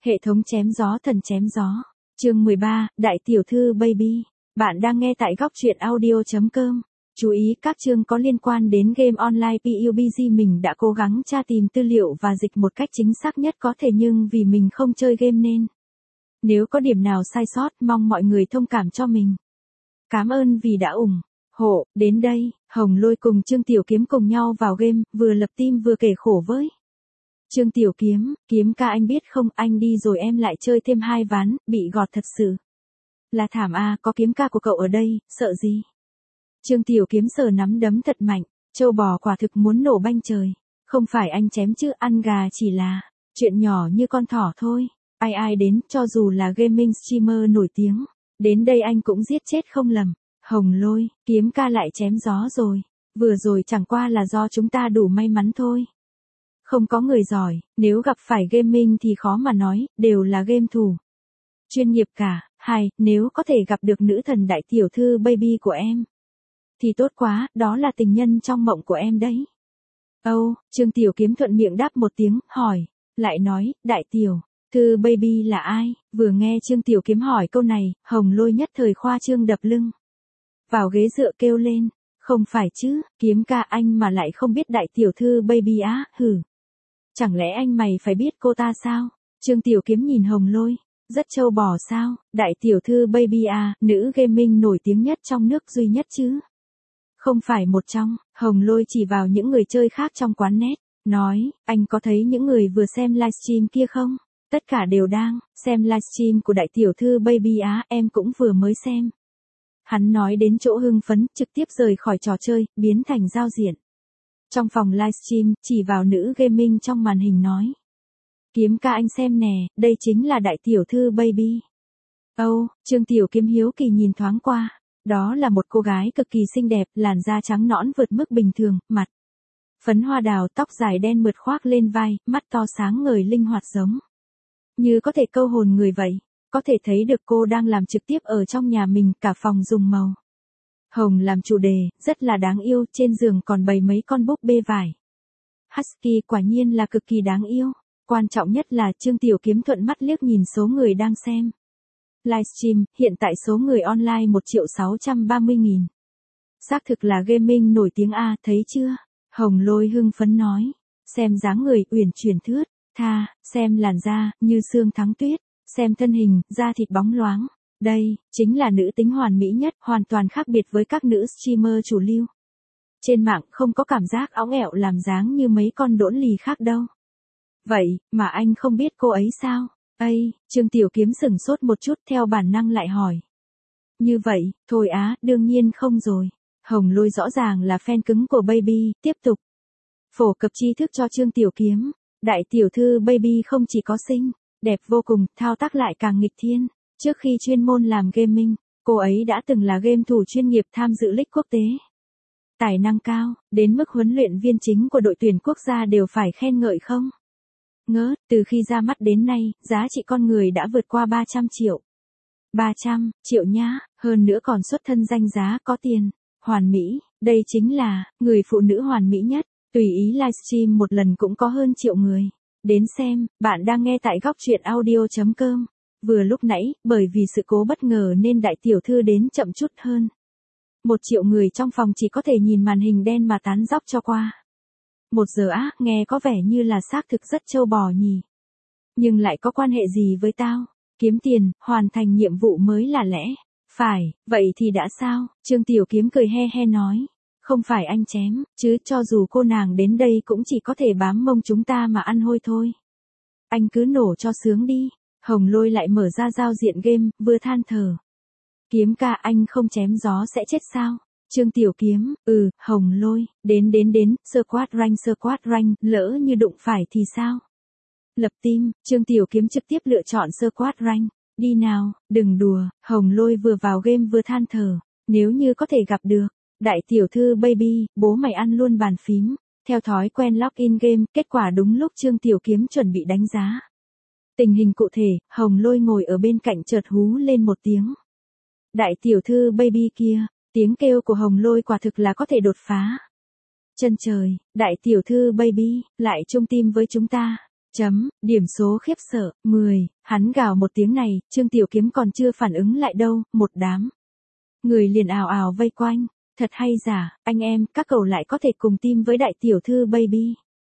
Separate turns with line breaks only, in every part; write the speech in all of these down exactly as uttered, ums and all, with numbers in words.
Hệ thống chém gió thần chém gió. Chương mười ba, Đại tiểu thư baby. Bạn đang nghe tại góc truyện audio chấm com. Chú ý các chương có liên quan đến game online pê u bê giê mình đã cố gắng tra tìm tư liệu và dịch một cách chính xác nhất có thể nhưng vì mình không chơi game nên. Nếu có điểm nào sai sót mong mọi người thông cảm cho mình. Cảm ơn vì đã ủng hộ. Đến đây, Hồng Lôi cùng Trương Tiểu Kiếm cùng nhau vào game, vừa lập team vừa kể khổ với. Trương Tiểu Kiếm, Kiếm ca anh biết không, anh đi rồi em lại chơi thêm hai ván, bị gọt thật sự. Là thảm à, có Kiếm ca của cậu ở đây, sợ gì? Trương Tiểu Kiếm sờ nắm đấm thật mạnh, trâu bò quả thực muốn nổ banh trời. Không phải anh chém chứ, ăn gà chỉ là chuyện nhỏ như con thỏ thôi. Ai ai đến, cho dù là gaming streamer nổi tiếng, đến đây anh cũng giết chết không lầm. Hồng Lôi, Kiếm ca lại chém gió rồi. Vừa rồi chẳng qua là do chúng ta đủ may mắn thôi. Không có người giỏi, nếu gặp phải gaming thì khó mà nói, đều là game thủ. Chuyên nghiệp cả. Hai, nếu có thể gặp được nữ thần đại tiểu thư baby của em. Thì tốt quá, đó là tình nhân trong mộng của em đấy. Âu, oh, Trương Tiểu Kiếm thuận miệng đáp một tiếng, hỏi. Lại nói, đại tiểu thư baby là ai? Vừa nghe Trương Tiểu Kiếm hỏi câu này, Hồng Lôi nhất thời khoa trương đập lưng. Vào ghế dựa kêu lên. Không phải chứ, Kiếm ca anh mà lại không biết đại tiểu thư baby á, hử. Chẳng lẽ anh mày phải biết cô ta sao? Trương Tiểu Kiếm nhìn Hồng Lôi. Rất trâu bò sao? Đại tiểu thư baby à, nữ gaming nổi tiếng nhất trong nước duy nhất chứ. Không phải một trong. Hồng Lôi chỉ vào những người chơi khác trong quán net. Nói, anh có thấy những người vừa xem livestream kia không? Tất cả đều đang xem livestream của đại tiểu thư baby á, em cũng vừa mới xem. Hắn nói đến chỗ hưng phấn, trực tiếp rời khỏi trò chơi, biến thành giao diện. Trong phòng livestream, chỉ vào nữ gaming trong màn hình nói. Kiếm ca anh xem nè, đây chính là đại tiểu thư baby. Âu, oh, Trương Tiểu Kiếm hiếu kỳ nhìn thoáng qua. Đó là một cô gái cực kỳ xinh đẹp, làn da trắng nõn vượt mức bình thường, mặt phấn hoa đào, tóc dài đen mượt khoác lên vai, mắt to sáng ngời linh hoạt giống như có thể câu hồn người vậy. Có thể thấy được cô đang làm trực tiếp ở trong nhà mình, cả phòng dùng màu hồng làm chủ đề, rất là đáng yêu, trên giường còn bày mấy con búp bê vải. Husky quả nhiên là cực kỳ đáng yêu. Quan trọng nhất là Trương Tiểu Kiếm thuận mắt liếc nhìn số người đang xem livestream, hiện tại số người online một triệu sáu trăm ba mươi nghìn. Xác thực là gaming nổi tiếng a, thấy chưa? Hồng Lôi hưng phấn nói. Xem dáng người, uyển chuyển thướt tha, xem làn da, như sương thắng tuyết, xem thân hình, da thịt bóng loáng. Đây, chính là nữ tính hoàn mỹ nhất, hoàn toàn khác biệt với các nữ streamer chủ lưu. Trên mạng không có cảm giác óng ẹo làm dáng như mấy con đỗn lì khác đâu. Vậy, mà anh không biết cô ấy sao? Ây, Trương Tiểu Kiếm sửng sốt một chút theo bản năng lại hỏi. Như vậy, thôi á, đương nhiên không rồi. Hồng Lôi rõ ràng là fan cứng của baby, tiếp tục. Phổ cập tri thức cho Trương Tiểu Kiếm. Đại tiểu thư baby không chỉ có xinh, đẹp vô cùng, thao tác lại càng nghịch thiên. Trước khi chuyên môn làm gaming, cô ấy đã từng là game thủ chuyên nghiệp tham dự league quốc tế. Tài năng cao, đến mức huấn luyện viên chính của đội tuyển quốc gia đều phải khen ngợi không? Ngớ, từ khi ra mắt đến nay, giá trị con người đã vượt qua ba trăm triệu. ba trăm triệu nhá, hơn nữa còn xuất thân danh giá có tiền, hoàn mỹ, đây chính là, người phụ nữ hoàn mỹ nhất, tùy ý livestream một lần cũng có hơn triệu người. Đến xem, bạn đang nghe tại góc truyện audio chấm com. Vừa lúc nãy, bởi vì sự cố bất ngờ nên đại tiểu thư đến chậm chút hơn. Một triệu người trong phòng chỉ có thể nhìn màn hình đen mà tán dóc cho qua. Một giờ á, nghe có vẻ như là xác thực rất trâu bò nhỉ. Nhưng lại có quan hệ gì với tao? Kiếm tiền, hoàn thành nhiệm vụ mới là lẽ. Phải, vậy thì đã sao? Trương Tiểu Kiếm cười he he nói. Không phải anh chém, chứ cho dù cô nàng đến đây cũng chỉ có thể bám mông chúng ta mà ăn hôi thôi. Anh cứ nổ cho sướng đi. Hồng Lôi lại mở ra giao diện game, vừa than thở. Kiếm ca anh không chém gió sẽ chết sao? Trương Tiểu Kiếm, ừ, Hồng Lôi, đến đến đến, squad rank squad rank, lỡ như đụng phải thì sao? Lập team, Trương Tiểu Kiếm trực tiếp lựa chọn squad rank, đi nào, đừng đùa, Hồng Lôi vừa vào game vừa than thở, nếu như có thể gặp được, đại tiểu thư baby, bố mày ăn luôn bàn phím, theo thói quen login game, kết quả đúng lúc Trương Tiểu Kiếm chuẩn bị đánh giá. Tình hình cụ thể, Hồng Lôi ngồi ở bên cạnh chợt hú lên một tiếng. Đại tiểu thư baby kia. Tiếng kêu của Hồng Lôi quả thực là có thể đột phá. Chân trời, đại tiểu thư baby, lại chung team với chúng ta. Chấm, điểm số khiếp sợ, mười, hắn gào một tiếng này, Trương Tiểu Kiếm còn chưa phản ứng lại đâu, một đám người liền ào ào vây quanh, thật hay giả, anh em, các cậu lại có thể cùng team với đại tiểu thư baby.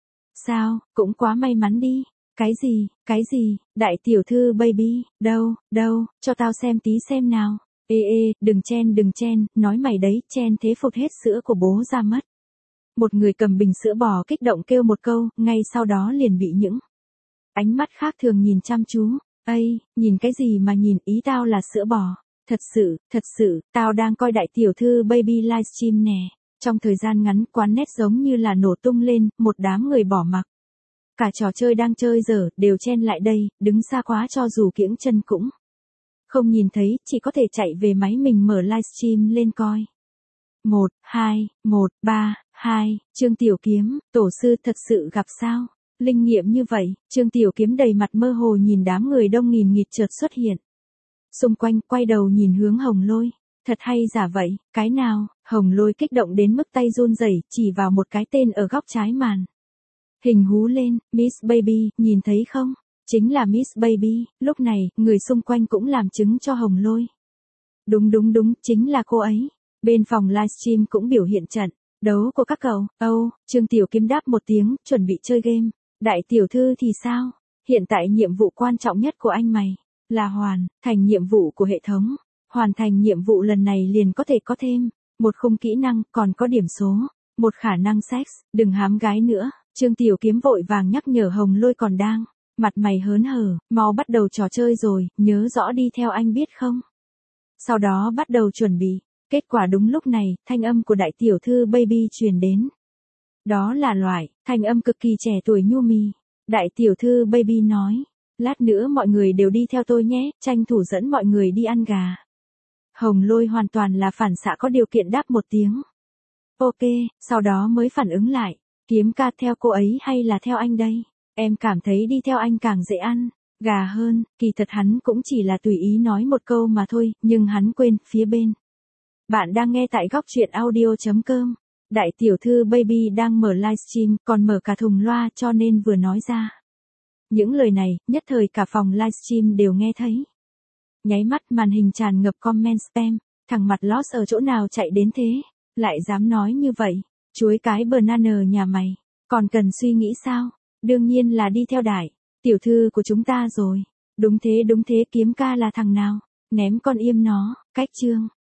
Sao, cũng quá may mắn đi. Cái gì, cái gì, đại tiểu thư baby, đâu, đâu, cho tao xem tí xem nào. Ê ê, đừng chen đừng chen, nói mày đấy, chen thế phụt hết sữa của bố ra mất. Một người cầm bình sữa bò kích động kêu một câu, ngay sau đó liền bị những ánh mắt khác thường nhìn chăm chú. Ây, nhìn cái gì mà nhìn, ý tao là sữa bò. Thật sự, thật sự, tao đang coi đại tiểu thư baby livestream nè. Trong thời gian ngắn quán net giống như là nổ tung lên, một đám người bỏ mặc. Cả trò chơi đang chơi dở, đều chen lại đây, đứng xa quá cho dù kiễng chân cũng không nhìn thấy, chỉ có thể chạy về máy mình mở livestream lên coi. một, hai, một, ba, hai, Trương Tiểu Kiếm, tổ sư thật sự gặp sao? Linh nghiệm như vậy, Trương Tiểu Kiếm đầy mặt mơ hồ nhìn đám người đông nghìn nghịt chợt xuất hiện. Xung quanh, quay đầu nhìn hướng Hồng Lôi. Thật hay giả vậy, cái nào? Hồng Lôi kích động đến mức tay run rẩy, chỉ vào một cái tên ở góc trái màn hình hú lên, Miss Baby, nhìn thấy không? Chính là Miss Baby. Lúc này, người xung quanh cũng làm chứng cho Hồng Lôi. Đúng đúng đúng, chính là cô ấy. Bên phòng livestream cũng biểu hiện trận đấu của các cậu. Âu, Trương Tiểu Kiếm đáp một tiếng, chuẩn bị chơi game. Đại tiểu thư thì sao? Hiện tại nhiệm vụ quan trọng nhất của anh mày là hoàn thành nhiệm vụ của hệ thống. Hoàn thành nhiệm vụ lần này liền có thể có thêm một khung kỹ năng, còn có điểm số, một khả năng sex, đừng hám gái nữa. Trương Tiểu Kiếm vội vàng nhắc nhở Hồng Lôi còn đang mặt mày hớn hở, mau bắt đầu trò chơi rồi, nhớ rõ đi theo anh biết không? Sau đó bắt đầu chuẩn bị. Kết quả đúng lúc này, thanh âm của đại tiểu thư baby truyền đến. Đó là loại thanh âm cực kỳ trẻ tuổi nhu mì. Đại tiểu thư baby nói, lát nữa mọi người đều đi theo tôi nhé, tranh thủ dẫn mọi người đi ăn gà. Hồng Lôi hoàn toàn là phản xạ có điều kiện đáp một tiếng. Ok, sau đó mới phản ứng lại. Kiếm ca, theo cô ấy hay là theo anh đây? Em cảm thấy đi theo anh càng dễ ăn gà hơn. Kỳ thật hắn cũng chỉ là tùy ý nói một câu mà thôi, nhưng hắn quên, phía bên. Bạn đang nghe tại góc truyện audio chấm com. Đại tiểu thư baby đang mở livestream, còn mở cả thùng loa cho nên vừa nói ra những lời này, nhất thời cả phòng livestream đều nghe thấy. Nháy mắt màn hình tràn ngập comment spam. Thằng mặt lost ở chỗ nào chạy đến thế? Lại dám nói như vậy? Chuối cái banana nhà mày. Còn cần suy nghĩ sao? Đương nhiên là đi theo đại tiểu thư của chúng ta rồi. Đúng thế đúng thế, Kiếm ca là thằng nào? Ném con im nó. Cách chương.